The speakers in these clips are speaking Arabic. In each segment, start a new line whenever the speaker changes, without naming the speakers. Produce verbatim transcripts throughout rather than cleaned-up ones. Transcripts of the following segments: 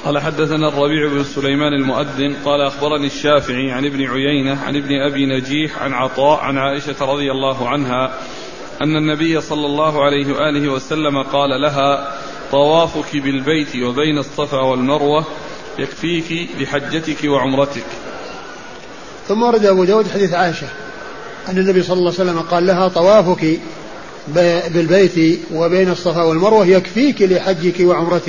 قال حدثنا الربيع بن سليمان المؤذن قال أخبرني الشافعي عن ابن عيينة عن ابن أبي نجيح عن عطاء عن عائشة رضي الله عنها أن النبي صلى الله عليه وآله وسلم قال لها طوافك بالبيت وبين الصفا والمروة يكفيك لحجتك وعمرتك.
ثم ورد أبو داود حديث عائشة أن النبي صلى الله عليه وسلم قال لها طوافك بالبيت وبين الصفا والمروة يكفيك لحجك وعمرتك.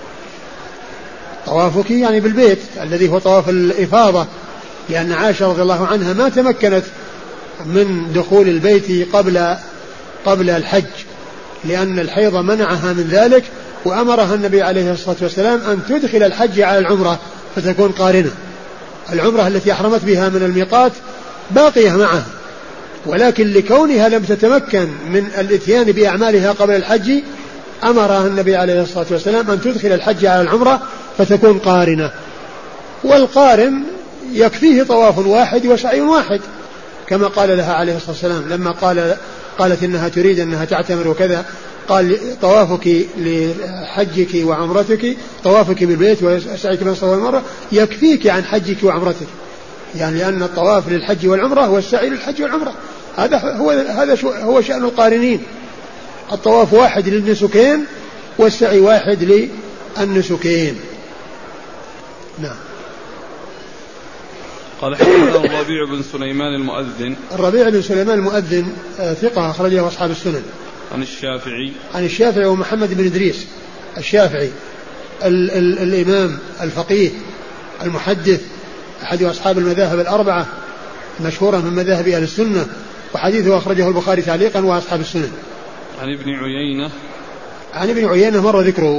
طوافك يعني بالبيت الذي هو طواف الإفاضة، لأن عائشة رضي الله عنها ما تمكنت من دخول البيت قبل قبل الحج، لأن الحيض منعها من ذلك، وأمرها النبي عليه الصلاة والسلام أن تدخل الحج على العمرة فتكون قارنة. العمرة التي أحرمت بها من الميقات باقية معها، ولكن لكونها لم تتمكن من الاتيان بأعمالها قبل الحج أمرها النبي عليه الصلاة والسلام أن تدخل الحج على العمرة فتكون قارنة. والقارن يكفيه طواف واحد وسعي واحد، كما قال لها عليه الصلاة والسلام لما قال قالت إنها تريد أنها تعتمر وكذا، قال طوافك لحجك وعمرتك، طوافك بالبيت وسعيك بين الصفا والمروة يكفيك عن حجك وعمرتك، يعني لأن الطواف للحج والعمرة والسعي للحج والعمرة. هذا هو هذا هو شأن القارنين، الطواف واحد للنسكين والسعي واحد للنسكين. نعم.
قال حدثنا الربيع بن سليمان المؤذن.
الربيع بن سليمان المؤذن ثقة أخرجه أصحاب السنن.
عن الشافعي.
عن الشافعي ومحمد بن إدريس الشافعي ال ال الإمام الفقيه المحدث أحد أصحاب المذاهب الأربعة مشهورا من مذاهب أهل السنة، وحديثه أخرجه البخاري تعليقا وأصحاب السنن.
عن ابن عيينة.
عن ابن عيينة مر ذكره.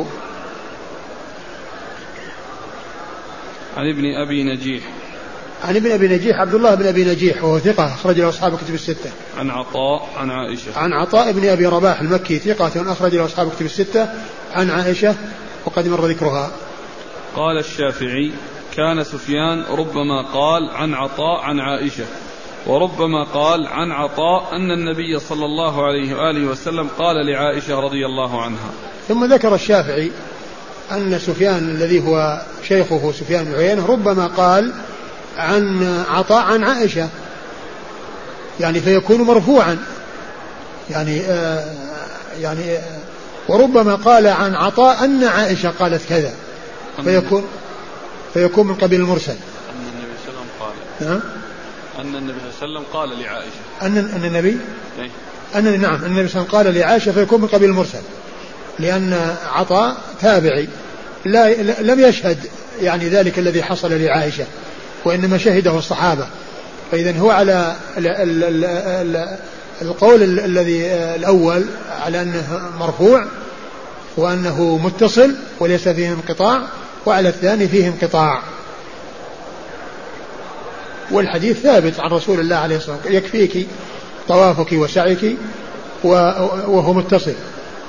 عن ابن أبي نجيح.
عن ابن أبي نجيح عبد الله بن أبي نجيح وهو ثقة أخرج له أصحاب كتب الستة.
عن عطاء عن عائشة.
عن عطاء بن أبي رباح المكي ثقة أخرج له أصحاب كتب الستة عن عائشة وقد مر ذكرها.
قال الشافعي كان سفيان ربما قال عن عطاء عن عائشة، وربما قال عن عطاء أن النبي صلى الله عليه وآله وسلم قال لعائشة رضي الله عنها.
ثم ذكر الشافعي أن سفيان الذي هو شيخه سفيان بن عيينة ربما قال عن عطاء عن عائشة، يعني فيكون مرفوعا، يعني آه يعني آه وربما قال عن عطاء أن عائشة قالت كذا، فيكون فيكون من قبيل المرسل.
أن النبي صلى الله عليه وسلم قال.
نعم.
أن النبي صلى الله عليه وسلم قال لعائشة.
أن أن النبي.
إيه؟
أن نعم أن النبي صلى الله عليه وسلم قال لعائشة فيكون من قبيل المرسل، لأن عطاء تابعي لا لم يشهد يعني ذلك الذي حصل لعائشة، وإنما شهده الصحابة، فإذا هو على ال ال ال ال القول الذي الأول على أنه مرفوع وأنه متصل وليس فيه انقطاع، وعلى الثاني فيه انقطاع. والحديث ثابت عن رسول الله عليه الصلاة والسلام يكفيك طوافك وسعيك وهو متصل.